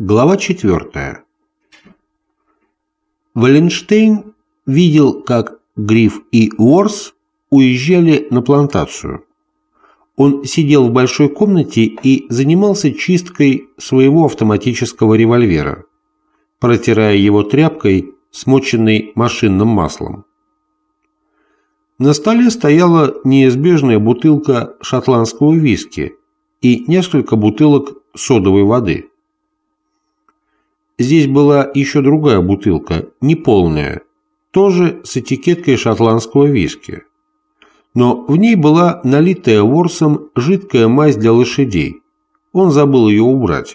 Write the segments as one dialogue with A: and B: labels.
A: Глава 4. Валенштейн видел, как Гриф и Уорс уезжали на плантацию. Он сидел в большой комнате и занимался чисткой своего автоматического револьвера, протирая его тряпкой, смоченной машинным маслом. На столе стояла неизбежная бутылка шотландского виски и несколько бутылок содовой воды. Здесь была еще другая бутылка, неполная, тоже с этикеткой шотландского виски. Но в ней была налитая Уорсом жидкая мазь для лошадей. Он забыл ее убрать.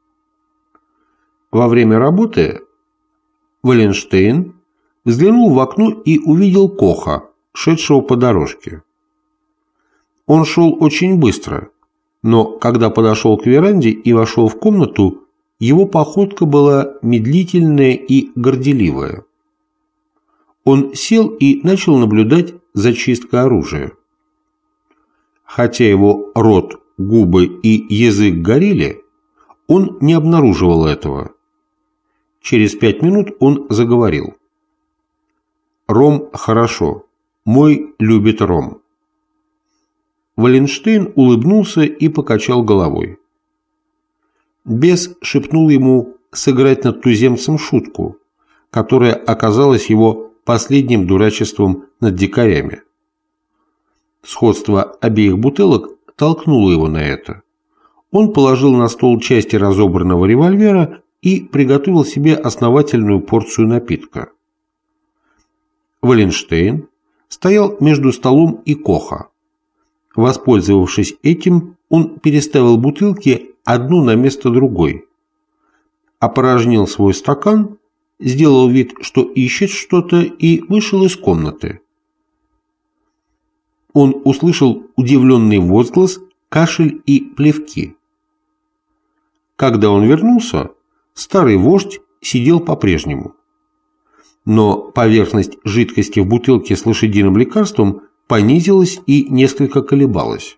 A: Во время работы Валенштейн взглянул в окно и увидел Коха, шедшего по дорожке. Он шел очень быстро, но когда подошел к веранде и вошел в комнату, его походка была медлительная и горделивая. Он сел и начал наблюдать за чисткой оружия. Хотя его рот, губы и язык горели, он не обнаруживал этого. Через 5 минут он заговорил. «Ром хорошо. Мой любит ром». Валенштейн улыбнулся и покачал головой. Бес шепнул ему сыграть над туземцем шутку, которая оказалась его последним дурачеством над дикарями. Сходство обеих бутылок толкнуло его на это. Он положил на стол части разобранного револьвера и приготовил себе основательную порцию напитка. Валенштейн стоял между столом и Коха. Воспользовавшись этим, он переставил бутылки одну на место другой, опорожнил свой стакан, сделал вид, что ищет что-то, и вышел из комнаты. Он услышал удивленный возглас, кашель и плевки. Когда он вернулся, старый вождь сидел по-прежнему. Но поверхность жидкости в бутылке с лошадиным лекарством понизилась и несколько колебалась.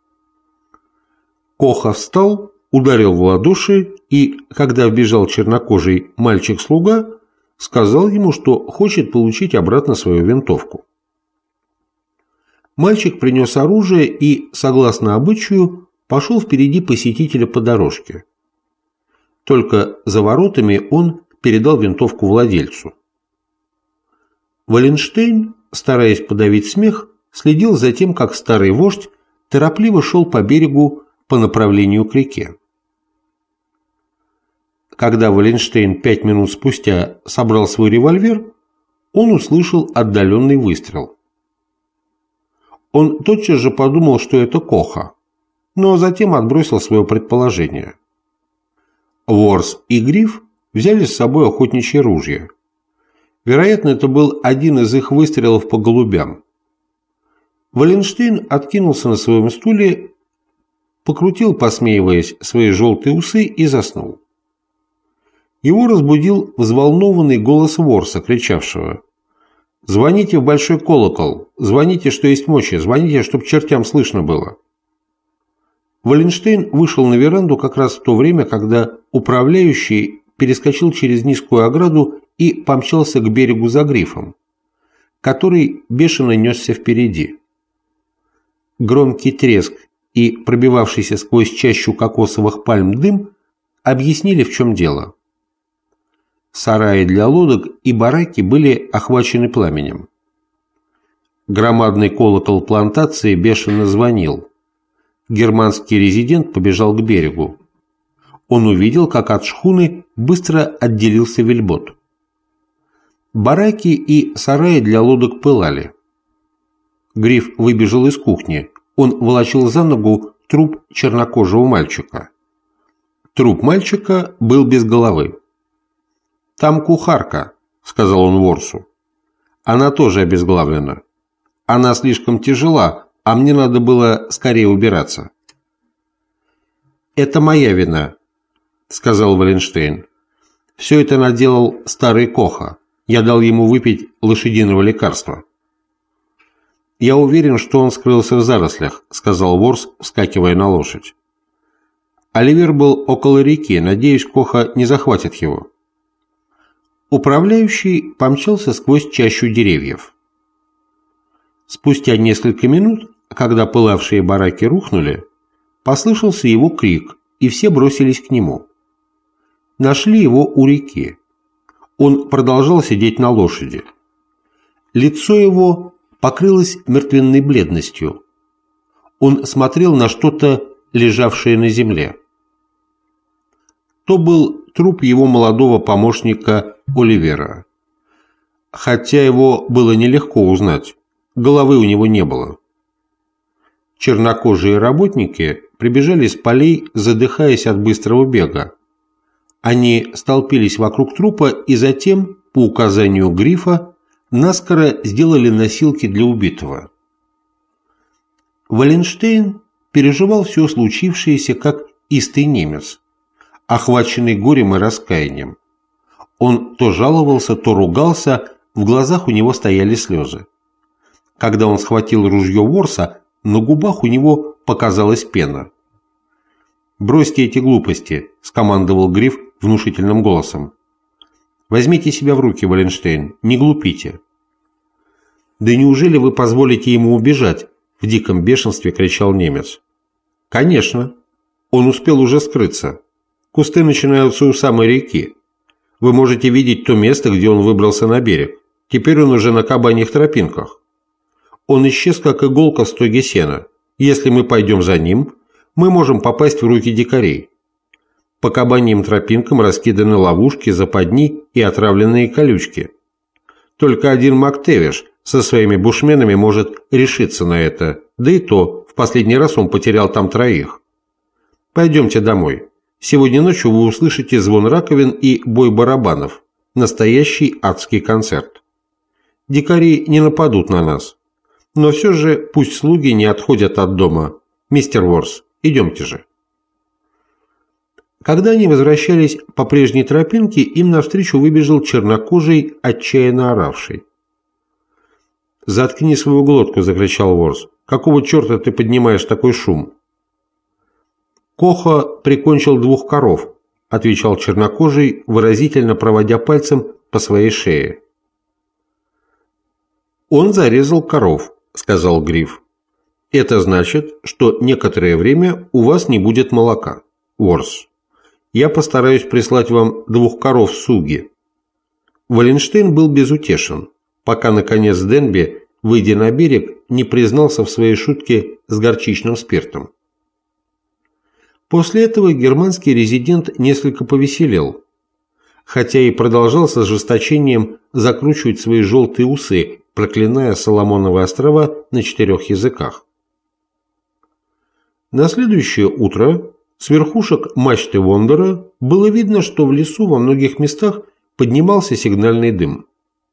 A: Коха встал, ударил в ладоши и, когда вбежал чернокожий мальчик-слуга, сказал ему, что хочет получить обратно свою винтовку. Мальчик принес оружие и, согласно обычаю, пошел впереди посетителя по дорожке. Только за воротами он передал винтовку владельцу. Валенштейн, стараясь подавить смех, следил за тем, как старый вождь торопливо шел по берегу по направлению к реке. Когда Валенштейн 5 минут спустя собрал свой револьвер, он услышал отдаленный выстрел. Он тотчас же подумал, что это Коха, но затем отбросил свое предположение. Уорс и Гриф взяли с собой охотничьи ружья. Вероятно, это был один из их выстрелов по голубям. Валенштейн откинулся на своем стуле, покрутил, посмеиваясь, свои желтые усы и заснул. Его разбудил взволнованный голос Уорса, кричавшего: «Звоните в большой колокол! Звоните, что есть мочи! Звоните, чтоб чертям слышно было!» Валенштейн вышел на веранду как раз в то время, когда управляющий перескочил через низкую ограду и помчался к берегу за Грифом, который бешено несся впереди. Громкий треск и пробивавшийся сквозь чащу кокосовых пальм дым объяснили, в чем дело. Сараи для лодок и бараки были охвачены пламенем. Громадный колокол плантации бешено звонил. Германский резидент побежал к берегу. Он увидел, как от шхуны быстро отделился вельбот. Бараки и сараи для лодок пылали. Гриф выбежал из кухни. Он волочил за ногу труп чернокожего мальчика. Труп мальчика был без головы. «Там кухарка», — сказал он Уорсу. «Она тоже обезглавлена. Она слишком тяжела, а мне надо было скорее убираться». «Это моя вина», — сказал Валенштейн. «Все это наделал старый Коха. Я дал ему выпить лошадиного лекарства». «Я уверен, что он скрылся в зарослях», — сказал Уорс, вскакивая на лошадь. Оливер был около реки, надеюсь, Коха не захватит его. Управляющий помчался сквозь чащу деревьев. Спустя несколько минут, когда пылавшие бараки рухнули, послышался его крик, и все бросились к нему. Нашли его у реки. Он продолжал сидеть на лошади. Лицо его покрылось мертвенной бледностью. Он смотрел на что-то, лежавшее на земле. То был труп его молодого помощника Оливера. Хотя его было нелегко узнать, головы у него не было. Чернокожие работники прибежали с полей, задыхаясь от быстрого бега. Они столпились вокруг трупа и затем, по указанию Грифа, наскоро сделали носилки для убитого. Валенштейн переживал все случившееся как истый немец, охваченный горем и раскаянием. Он то жаловался, то ругался, в глазах у него стояли слезы. Когда он схватил ружье Ворса, на губах у него показалась пена. «Бросьте эти глупости», – скомандовал Гриф внушительным голосом. «Возьмите себя в руки, Валенштейн, не глупите». «Да неужели вы позволите ему убежать?» – в диком бешенстве кричал немец. «Конечно. Он успел уже скрыться. Кусты начинаются у самой реки. Вы можете видеть то место, где он выбрался на берег. Теперь он уже на кабаньих тропинках. Он исчез, как иголка в стоге сена. Если мы пойдем за ним, мы можем попасть в руки дикарей. По кабаньим тропинкам раскиданы ловушки, западни и отравленные колючки. Только один МакТевиш со своими бушменами может решиться на это, да и то, в последний раз он потерял там 3. Пойдемте домой. Сегодня ночью вы услышите звон раковин и бой барабанов. Настоящий адский концерт. Дикари не нападут на нас. Но все же пусть слуги не отходят от дома. Мистер Ворс, идемте же. Когда они возвращались по прежней тропинке, им навстречу выбежал чернокожий, отчаянно оравший. «Заткни свою глотку!» – закричал Ворс. «Какого черта ты поднимаешь такой шум?» «Коха прикончил 2 коров», – отвечал чернокожий, выразительно проводя пальцем по своей шее. «Он зарезал коров», – сказал Гриф. «Это значит, что некоторое время у вас не будет молока, Ворс. Я постараюсь прислать вам 2 коров Суги». Валенштейн был безутешен, пока, наконец, Денби, выйдя на берег, не признался в своей шутке с горчичным спиртом. После этого германский резидент несколько повеселел, хотя и продолжал с ожесточением закручивать свои желтые усы, проклиная Соломоновы острова на 4 языках. На следующее утро с верхушек мачты Вондора было видно, что в лесу во многих местах поднимался сигнальный дым.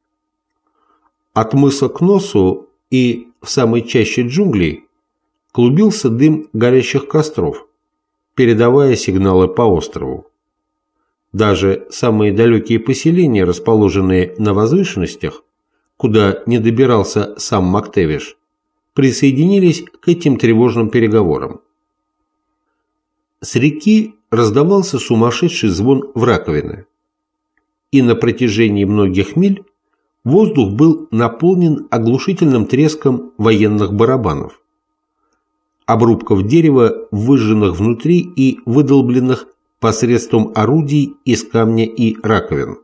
A: От мыса к носу и в самой чаще джунглей клубился дым горящих костров, передавая сигналы по острову. Даже самые далекие поселения, расположенные на возвышенностях, куда не добирался сам МакТевиш, присоединились к этим тревожным переговорам. С реки раздавался сумасшедший звон в раковины, и на протяжении многих миль воздух был наполнен оглушительным треском военных барабанов, обрубков дерева, выжженных внутри и выдолбленных посредством орудий из камня и раковин.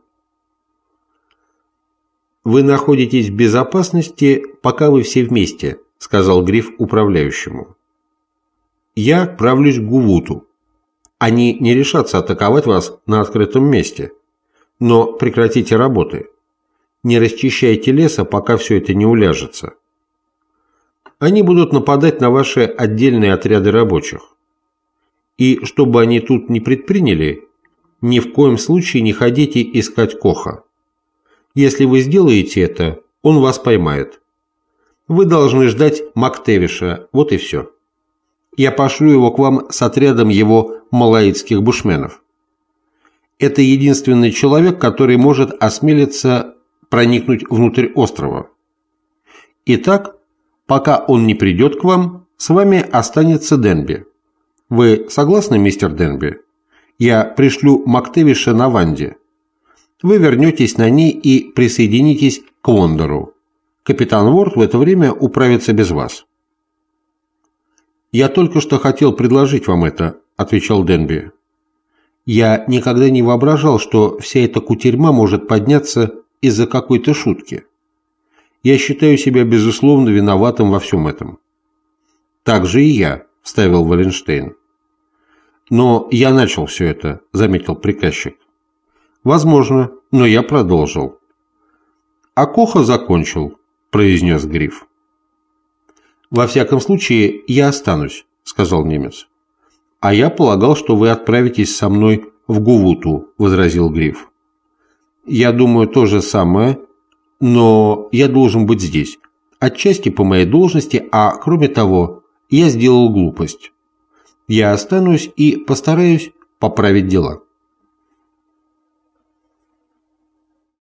A: «Вы находитесь в безопасности, пока вы все вместе», – сказал Гриф управляющему. «Я отправлюсь к Гувуту. Они не решатся атаковать вас на открытом месте. Но прекратите работы. Не расчищайте леса, пока все это не уляжется. Они будут нападать на ваши отдельные отряды рабочих. И что бы они тут ни предприняли, ни в коем случае не ходите искать Коха. Если вы сделаете это, он вас поймает. Вы должны ждать МакТевиша, вот и все. Я пошлю его к вам с отрядом его малаитских бушменов. Это единственный человек, который может осмелиться проникнуть внутрь острова. Итак, пока он не придет к вам, с вами останется Денби. Вы согласны, мистер Денби? Я пришлю Мактевиша на Ванде. Вы вернетесь на ней и присоединитесь к Вондеру. Капитан Уорд в это время управится без вас». «Я только что хотел предложить вам это», – отвечал Денби. «Я никогда не воображал, что вся эта кутерьма может подняться из-за какой-то шутки. Я считаю себя безусловно виноватым во всем этом». «Так же и я», – вставил Валенштейн. «Но я начал все это», – заметил приказчик. «Возможно, но я продолжил». «А Коха закончил», – произнес Гриф. «Во всяком случае, я останусь», – сказал немец. «А я полагал, что вы отправитесь со мной в Гувуту», – возразил Гриф. «Я думаю, то же самое, но я должен быть здесь, отчасти по моей должности, а кроме того, я сделал глупость. Я останусь и постараюсь поправить дела».